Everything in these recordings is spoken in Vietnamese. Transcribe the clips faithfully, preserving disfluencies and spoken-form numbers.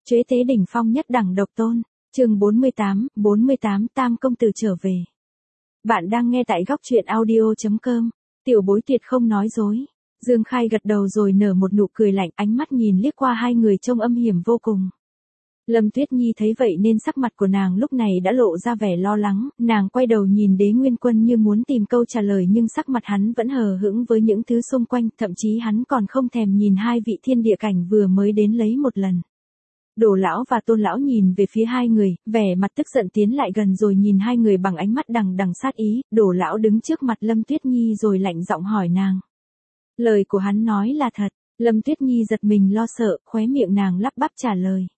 Chế tế đỉnh phong nhất đẳng độc tôn. Chương bốn mươi tám, bốn mươi tám Tam công tử trở về. Bạn đang nghe tại góc truyện audio chấm com. Tiểu bối tuyệt không nói dối. Dương Khai gật đầu rồi nở một nụ cười lạnh, ánh mắt nhìn liếc qua hai người trông âm hiểm vô cùng. Lâm Tuyết Nhi thấy vậy nên sắc mặt của nàng lúc này đã lộ ra vẻ lo lắng, nàng quay đầu nhìn Đế Nguyên Quân như muốn tìm câu trả lời nhưng sắc mặt hắn vẫn hờ hững với những thứ xung quanh, thậm chí hắn còn không thèm nhìn hai vị thiên địa cảnh vừa mới đến lấy một lần. Đổ lão và Tôn lão nhìn về phía hai người, vẻ mặt tức giận tiến lại gần rồi nhìn hai người bằng ánh mắt đằng đằng sát ý. Đổ lão đứng trước mặt Lâm Tuyết Nhi rồi lạnh giọng hỏi nàng. Lời của hắn nói là thật. Lâm Tuyết Nhi giật mình lo sợ, khóe miệng nàng lắp bắp trả lời.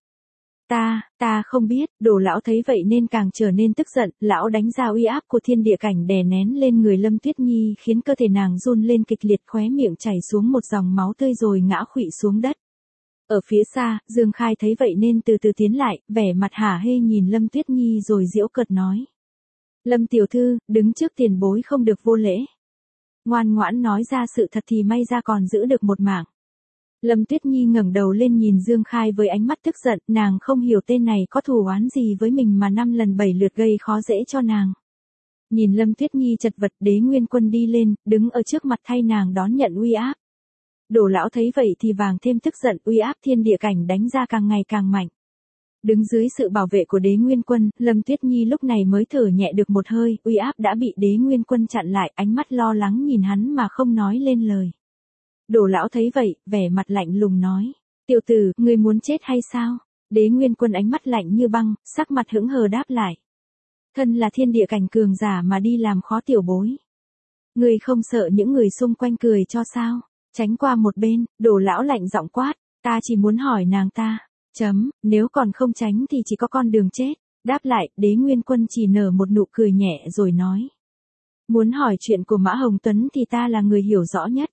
Ta, ta không biết. Đổ lão thấy vậy nên càng trở nên tức giận, lão đánh ra uy áp của thiên địa cảnh đè nén lên người Lâm Tuyết Nhi khiến cơ thể nàng run lên kịch liệt, khóe miệng chảy xuống một dòng máu tươi rồi ngã khuỵu xuống đất. Ở phía xa, Dương Khai thấy vậy nên từ từ tiến lại, vẻ mặt hả hê nhìn Lâm Tuyết Nhi rồi giễu cợt nói. Lâm tiểu thư, đứng trước tiền bối không được vô lễ. Ngoan ngoãn nói ra sự thật thì may ra còn giữ được một mạng. Lâm Tuyết Nhi ngẩng đầu lên nhìn Dương Khai với ánh mắt tức giận, nàng không hiểu tên này có thù oán gì với mình mà năm lần bảy lượt gây khó dễ cho nàng. Nhìn Lâm Tuyết Nhi chật vật, Đế Nguyên Quân đi lên, đứng ở trước mặt thay nàng đón nhận uy áp. Đổ lão thấy vậy thì vàng thêm tức giận, uy áp thiên địa cảnh đánh ra càng ngày càng mạnh. Đứng dưới sự bảo vệ của Đế Nguyên Quân, Lâm Tuyết Nhi lúc này mới thở nhẹ được một hơi, uy áp đã bị Đế Nguyên Quân chặn lại, ánh mắt lo lắng nhìn hắn mà không nói lên lời. Đổ lão thấy vậy, vẻ mặt lạnh lùng nói, tiểu tử, ngươi muốn chết hay sao? Đế Nguyên Quân ánh mắt lạnh như băng, sắc mặt hững hờ đáp lại. Thân là thiên địa cảnh cường giả mà đi làm khó tiểu bối. Ngươi không sợ những người xung quanh cười cho sao? Tránh qua một bên, Đổ lão lạnh giọng quát, ta chỉ muốn hỏi nàng ta, chấm, nếu còn không tránh thì chỉ có con đường chết. Đáp lại, Đế Nguyên Quân chỉ nở một nụ cười nhẹ rồi nói. Muốn hỏi chuyện của Mã Hồng Tuấn thì ta là người hiểu rõ nhất.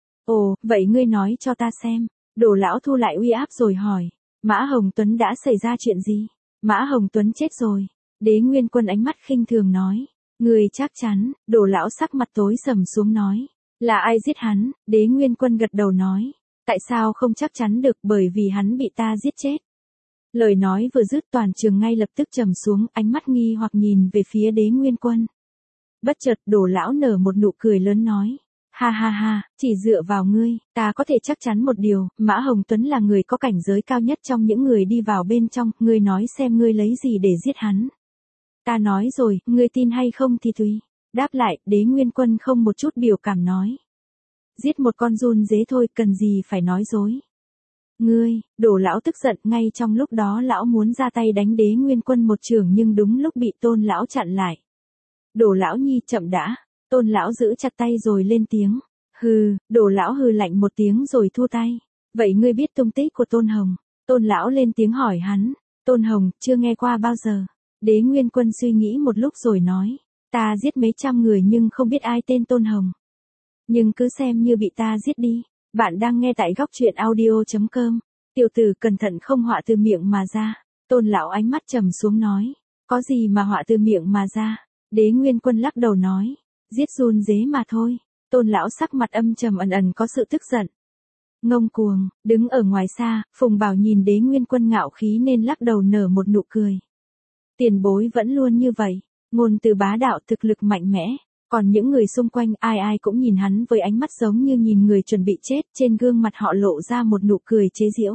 Ồ, vậy ngươi nói cho ta xem. Đổ lão thu lại uy áp rồi hỏi, Mã Hồng Tuấn đã xảy ra chuyện gì? Mã Hồng Tuấn chết rồi. Đế Nguyên Quân ánh mắt khinh thường nói, ngươi chắc chắn? Đổ lão sắc mặt tối sầm xuống nói. Là ai giết hắn? Đế Nguyên Quân gật đầu nói. Tại sao không chắc chắn được, bởi vì hắn bị ta giết chết. Lời nói vừa dứt toàn trường ngay lập tức trầm xuống, ánh mắt nghi hoặc nhìn về phía Đế Nguyên Quân. Bất chợt Đổ lão nở một nụ cười lớn nói. Ha ha ha, chỉ dựa vào ngươi, ta có thể chắc chắn một điều, Mã Hồng Tuấn là người có cảnh giới cao nhất trong những người đi vào bên trong, ngươi nói xem ngươi lấy gì để giết hắn. Ta nói rồi, ngươi tin hay không thì tùy. Đáp lại, Đế Nguyên Quân không một chút biểu cảm nói. Giết một con giun dế thôi, cần gì phải nói dối. Ngươi, Đổ lão tức giận, ngay trong lúc đó lão muốn ra tay đánh Đế Nguyên Quân một chưởng nhưng đúng lúc bị Tôn lão chặn lại. Đổ lão nhi chậm đã. Tôn lão giữ chặt tay rồi lên tiếng. Hừ, Đổ lão hừ lạnh một tiếng rồi thu tay. Vậy ngươi biết tung tích của Tôn Hồng? Tôn lão lên tiếng hỏi hắn. Tôn Hồng, chưa nghe qua bao giờ. Đế Nguyên Quân suy nghĩ một lúc rồi nói. Ta giết mấy trăm người nhưng không biết ai tên Tôn Hồng. Nhưng cứ xem như bị ta giết đi. Bạn đang nghe tại góc truyện audio chấm com. Tiểu tử cẩn thận không họa từ miệng mà ra. Tôn lão ánh mắt trầm xuống nói. Có gì mà họa từ miệng mà ra? Đế Nguyên Quân lắc đầu nói. Giết giun dế mà thôi. Tôn lão sắc mặt âm trầm ẩn ẩn có sự tức giận. Ngông cuồng, đứng ở ngoài xa, Phùng Bảo nhìn Đế Nguyên Quân ngạo khí nên lắc đầu nở một nụ cười. Tiền bối vẫn luôn như vậy. Ngôn từ bá đạo, thực lực mạnh mẽ. Còn những người xung quanh ai ai cũng nhìn hắn với ánh mắt giống như nhìn người chuẩn bị chết, trên gương mặt họ lộ ra một nụ cười chế giễu.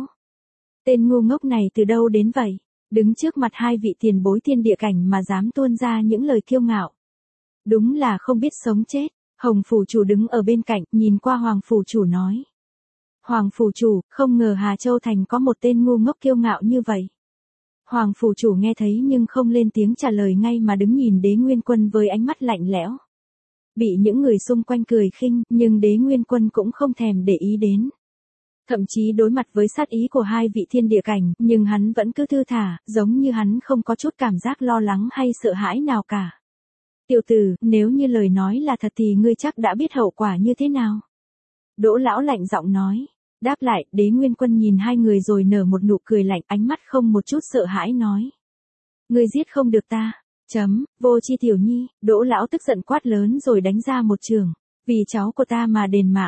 Tên ngu ngốc này từ đâu đến vậy? Đứng trước mặt hai vị tiền bối thiên địa cảnh mà dám tuôn ra những lời kiêu ngạo. Đúng là không biết sống chết. Hồng phủ chủ đứng ở bên cạnh, nhìn qua Hoàng phủ chủ nói. Hoàng phủ chủ, không ngờ Hà Châu Thành có một tên ngu ngốc kiêu ngạo như vậy. Hoàng phủ chủ nghe thấy nhưng không lên tiếng trả lời ngay mà đứng nhìn Đế Nguyên Quân với ánh mắt lạnh lẽo. Bị những người xung quanh cười khinh, nhưng Đế Nguyên Quân cũng không thèm để ý đến. Thậm chí đối mặt với sát ý của hai vị thiên địa cảnh, nhưng hắn vẫn cứ thư thả, giống như hắn không có chút cảm giác lo lắng hay sợ hãi nào cả. Tiểu tử, nếu như lời nói là thật thì ngươi chắc đã biết hậu quả như thế nào. Đỗ lão lạnh giọng nói. Đáp lại, Đế Nguyên Quân nhìn hai người rồi nở một nụ cười lạnh, ánh mắt không một chút sợ hãi nói. Ngươi giết không được ta. Chấm, vô chi tiểu nhi. Đỗ lão tức giận quát lớn rồi đánh ra một chưởng. Vì cháu của ta mà đền mạng.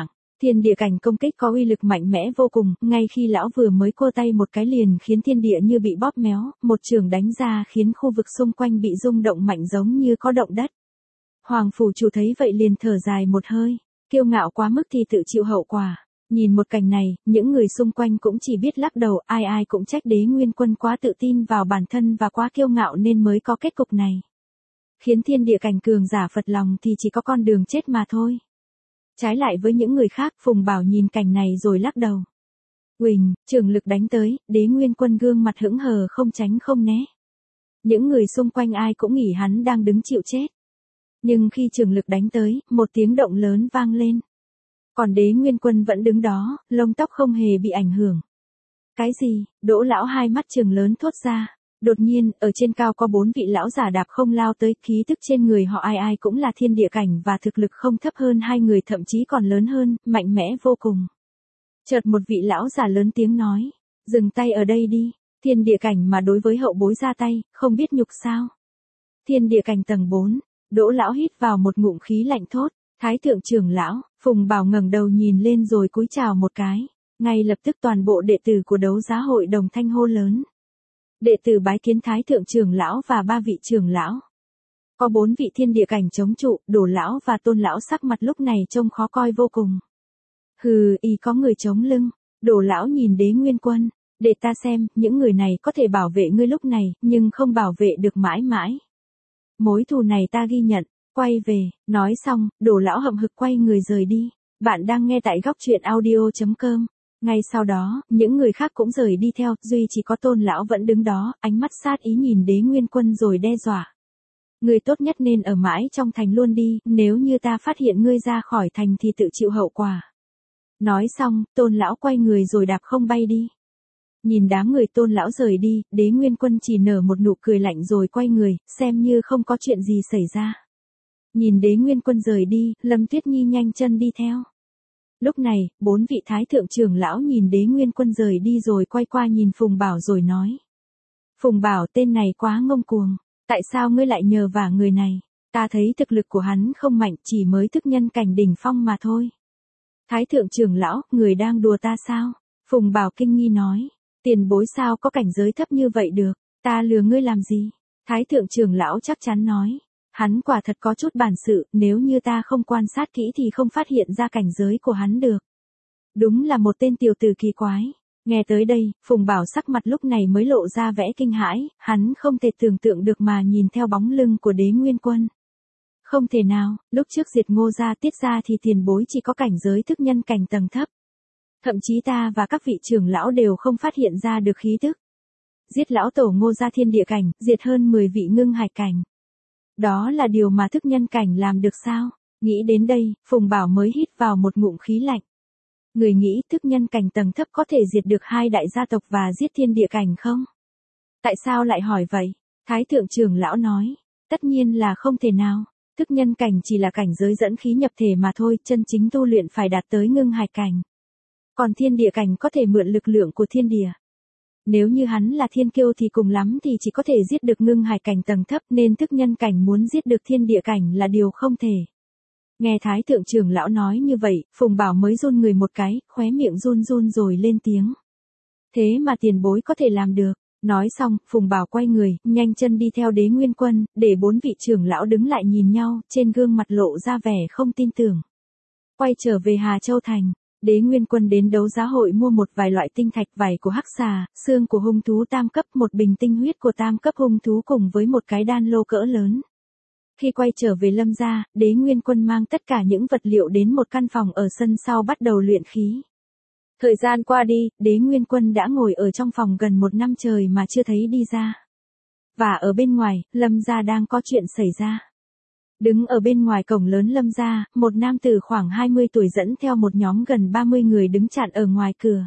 Thiên địa cảnh công kích có uy lực mạnh mẽ vô cùng, ngay khi lão vừa mới cua tay một cái liền khiến thiên địa như bị bóp méo, một trường đánh ra khiến khu vực xung quanh bị rung động mạnh giống như có động đất. Hoàng phủ chủ thấy vậy liền thở dài một hơi, kiêu ngạo quá mức thì tự chịu hậu quả. Nhìn một cảnh này, những người xung quanh cũng chỉ biết lắc đầu, ai ai cũng trách Đế Nguyên Quân quá tự tin vào bản thân và quá kiêu ngạo nên mới có kết cục này. Khiến thiên địa cảnh cường giả phật lòng thì chỉ có con đường chết mà thôi. Trái lại với những người khác, Phùng Bảo nhìn cảnh này rồi lắc đầu. Uỳnh, trường lực đánh tới, Đế Nguyên Quân gương mặt hững hờ không tránh không né. Những người xung quanh ai cũng nghĩ hắn đang đứng chịu chết. Nhưng khi trường lực đánh tới, một tiếng động lớn vang lên. Còn Đế Nguyên Quân vẫn đứng đó, lông tóc không hề bị ảnh hưởng. Cái gì? Đỗ lão hai mắt trừng lớn thốt ra. Đột nhiên, ở trên cao có bốn vị lão giả đạp không lao tới, khí tức trên người họ ai ai cũng là thiên địa cảnh và thực lực không thấp hơn hai người, thậm chí còn lớn hơn, mạnh mẽ vô cùng. Chợt một vị lão giả lớn tiếng nói, dừng tay ở đây đi, thiên địa cảnh mà đối với hậu bối ra tay, không biết nhục sao. Thiên địa cảnh tầng bốn, Đỗ lão hít vào một ngụm khí lạnh thốt, Thái thượng trưởng lão. Phùng Bảo ngẩng đầu nhìn lên rồi cúi chào một cái, ngay lập tức toàn bộ đệ tử của đấu giá hội đồng thanh hô lớn. Đệ tử bái kiến Thái thượng trưởng lão và ba vị trưởng lão. Có bốn vị thiên địa cảnh chống trụ, Đỗ lão và Tôn lão sắc mặt lúc này trông khó coi vô cùng. Hừ, y có người chống lưng. Đỗ lão nhìn Đế Nguyên Quân, để ta xem, những người này có thể bảo vệ ngươi lúc này, nhưng không bảo vệ được mãi mãi. Mối thù này ta ghi nhận. Quay về, nói xong, Đỗ lão hậm hực quay người rời đi. Bạn đang nghe tại góc truyện audio chấm com. Ngay sau đó, những người khác cũng rời đi theo, duy chỉ có Tôn lão vẫn đứng đó, ánh mắt sát ý nhìn Đế Nguyên Quân rồi đe dọa. Ngươi tốt nhất nên ở mãi trong thành luôn đi, nếu như ta phát hiện ngươi ra khỏi thành thì tự chịu hậu quả. Nói xong, Tôn lão quay người rồi đạp không bay đi. Nhìn đám người Tôn lão rời đi, Đế Nguyên Quân chỉ nở một nụ cười lạnh rồi quay người, xem như không có chuyện gì xảy ra. Nhìn Đế Nguyên Quân rời đi, Lâm Tuyết Nhi nhanh chân đi theo. Lúc này, bốn vị thái thượng trưởng lão nhìn Đế Nguyên Quân rời đi rồi quay qua nhìn Phùng Bảo rồi nói. Phùng Bảo, tên này quá ngông cuồng, tại sao ngươi lại nhờ vả người này? Ta thấy thực lực của hắn không mạnh, chỉ mới thức nhân cảnh đỉnh phong mà thôi. Thái thượng trưởng lão, người đang đùa ta sao? Phùng Bảo kinh nghi nói, tiền bối sao có cảnh giới thấp như vậy được, ta lừa ngươi làm gì? Thái thượng trưởng lão chắc chắn nói. Hắn quả thật có chút bản sự, nếu như ta không quan sát kỹ thì không phát hiện ra cảnh giới của hắn được. Đúng là một tên tiểu tử kỳ quái. Nghe tới đây, Phùng Bảo sắc mặt lúc này mới lộ ra vẻ kinh hãi, hắn không thể tưởng tượng được mà nhìn theo bóng lưng của Đế Nguyên Quân. Không thể nào, lúc trước diệt Ngô gia Tiết gia thì tiền bối chỉ có cảnh giới thức nhân cảnh tầng thấp. Thậm chí ta và các vị trưởng lão đều không phát hiện ra được khí tức. Giết lão tổ Ngô gia thiên địa cảnh, diệt hơn mười vị ngưng hải cảnh. Đó là điều mà thức nhân cảnh làm được sao? Nghĩ đến đây, Phùng Bảo mới hít vào một ngụm khí lạnh. Người nghĩ thức nhân cảnh tầng thấp có thể diệt được hai đại gia tộc và giết thiên địa cảnh không? Tại sao lại hỏi vậy? Thái thượng trưởng lão nói, tất nhiên là không thể nào. Thức nhân cảnh chỉ là cảnh giới dẫn khí nhập thể mà thôi, chân chính tu luyện phải đạt tới ngưng hải cảnh. Còn thiên địa cảnh có thể mượn lực lượng của thiên địa. Nếu như hắn là thiên kiêu thì cùng lắm thì chỉ có thể giết được ngưng hải cảnh tầng thấp, nên thức nhân cảnh muốn giết được thiên địa cảnh là điều không thể. Nghe Thái thượng trưởng lão nói như vậy, Phùng Bảo mới run người một cái, khóe miệng run run rồi lên tiếng. Thế mà tiền bối có thể làm được. Nói xong, Phùng Bảo quay người, nhanh chân đi theo Đế Nguyên Quân, để bốn vị trưởng lão đứng lại nhìn nhau, trên gương mặt lộ ra vẻ không tin tưởng. Quay trở về Hà Châu Thành. Đế Nguyên Quân đến đấu giá hội mua một vài loại tinh thạch, vảy của hắc xà, xương của hung thú tam cấp, một bình tinh huyết của tam cấp hung thú cùng với một cái đan lô cỡ lớn. Khi quay trở về Lâm gia, Đế Nguyên Quân mang tất cả những vật liệu đến một căn phòng ở sân sau bắt đầu luyện khí. Thời gian qua đi, Đế Nguyên Quân đã ngồi ở trong phòng gần một năm trời mà chưa thấy đi ra. Và ở bên ngoài, Lâm gia đang có chuyện xảy ra. Đứng ở bên ngoài cổng lớn Lâm gia, một nam tử khoảng hai mươi tuổi dẫn theo một nhóm gần ba mươi người đứng chặn ở ngoài cửa.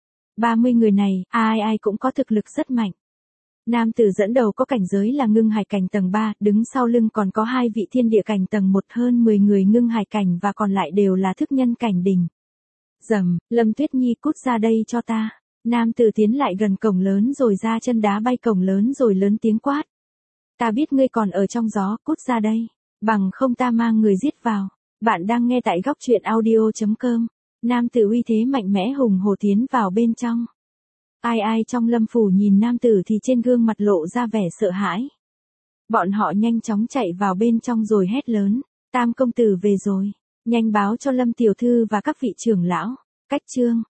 ba mươi người này, ai ai cũng có thực lực rất mạnh. Nam tử dẫn đầu có cảnh giới là ngưng hải cảnh tầng ba, đứng sau lưng còn có hai vị thiên địa cảnh tầng một, hơn mười người ngưng hải cảnh và còn lại đều là thức nhân cảnh đỉnh. Rầm, Lâm Tuyết Nhi cút ra đây cho ta. Nam tử tiến lại gần cổng lớn rồi ra chân đá bay cổng lớn rồi lớn tiếng quát. Ta biết ngươi còn ở trong gió, cút ra đây. Bằng không ta mang người giết vào. Bạn đang nghe tại góc truyện audio chấm com. Nam tử uy thế mạnh mẽ hùng hổ tiến vào bên trong. Ai ai trong Lâm phủ nhìn nam tử thì trên gương mặt lộ ra vẻ sợ hãi. Bọn họ nhanh chóng chạy vào bên trong rồi hét lớn, Tam công tử về rồi, nhanh báo cho Lâm tiểu thư và các vị trưởng lão. Cách chương